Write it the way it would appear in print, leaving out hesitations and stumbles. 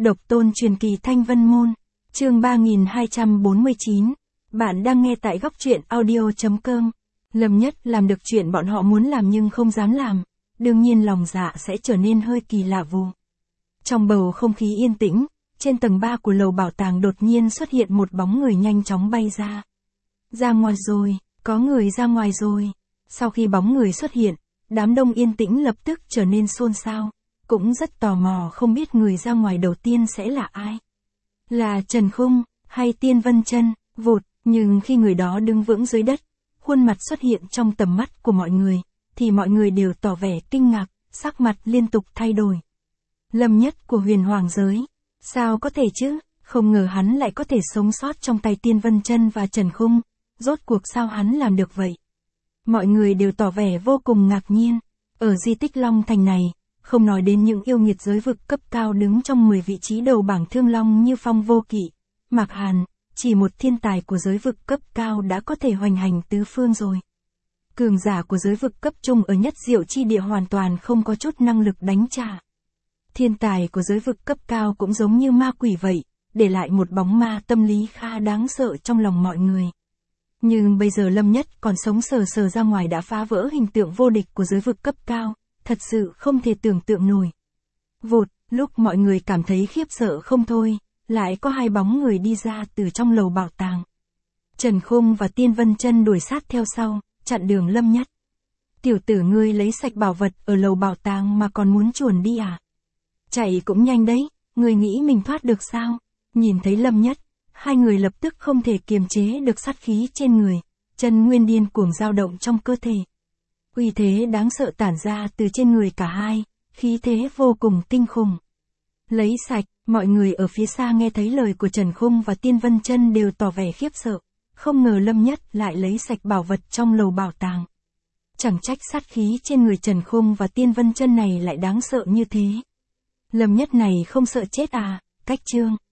Độc tôn truyền kỳ Thanh Vân Môn, chương 3249. Bạn đang nghe tại góc truyện audio.com. Lâm Nhất làm được chuyện bọn họ muốn làm nhưng không dám làm, đương nhiên lòng dạ sẽ trở nên hơi kỳ lạ vù. Trong bầu không khí yên tĩnh, trên tầng 3 của lầu bảo tàng đột nhiên xuất hiện một bóng người nhanh chóng bay ra. Ra ngoài rồi, có người ra ngoài rồi. Sau khi bóng người xuất hiện, đám đông yên tĩnh lập tức trở nên xôn xao, cũng rất tò mò không biết người ra ngoài đầu tiên sẽ là ai. Là Trần Khung, hay Tiên Vân Chân, vụt, nhưng khi người đó đứng vững dưới đất, khuôn mặt xuất hiện trong tầm mắt của mọi người, thì mọi người đều tỏ vẻ kinh ngạc, sắc mặt liên tục thay đổi. Lâm Nhất của Huyền Hoàng giới, sao có thể chứ, không ngờ hắn lại có thể sống sót trong tay Tiên Vân Chân và Trần Khung, rốt cuộc sao hắn làm được vậy? Mọi người đều tỏ vẻ vô cùng ngạc nhiên. Ở di tích Long Thành này, không nói đến những yêu nghiệt giới vực cấp cao đứng trong 10 vị trí đầu bảng Thương Long như Phong Vô Kỵ, Mạc Hàn, chỉ một thiên tài của giới vực cấp cao đã có thể hoành hành tứ phương rồi. Cường giả của giới vực cấp trung ở Nhất Diệu chi địa hoàn toàn không có chút năng lực đánh trả. Thiên tài của giới vực cấp cao cũng giống như ma quỷ vậy, để lại một bóng ma tâm lý khá đáng sợ trong lòng mọi người. Nhưng bây giờ Lâm Nhất còn sống sờ sờ ra ngoài đã phá vỡ hình tượng vô địch của giới vực cấp cao, thật sự không thể tưởng tượng nổi. Vụt, lúc mọi người cảm thấy khiếp sợ không thôi, lại có hai bóng người đi ra từ trong lầu bảo tàng. Trần Khung và Tiên Vân Chân đuổi sát theo sau, chặn đường Lâm Nhất. Tiểu tử ngươi lấy sạch bảo vật ở lầu bảo tàng mà còn muốn chuồn đi à? Chạy cũng nhanh đấy, ngươi nghĩ mình thoát được sao? Nhìn thấy Lâm Nhất, hai người lập tức không thể kiềm chế được sát khí trên người, chân nguyên điên cuồng dao động trong cơ thể. Uy thế đáng sợ tản ra từ trên người cả hai, khí thế vô cùng kinh khủng. Lấy sạch, mọi người ở phía xa nghe thấy lời của Trần Khung và Tiên Vân Chân đều tỏ vẻ khiếp sợ, không ngờ Lâm Nhất lại lấy sạch bảo vật trong lầu bảo tàng. Chẳng trách sát khí trên người Trần Khung và Tiên Vân Chân này lại đáng sợ như thế. Lâm Nhất này không sợ chết à? Cách chương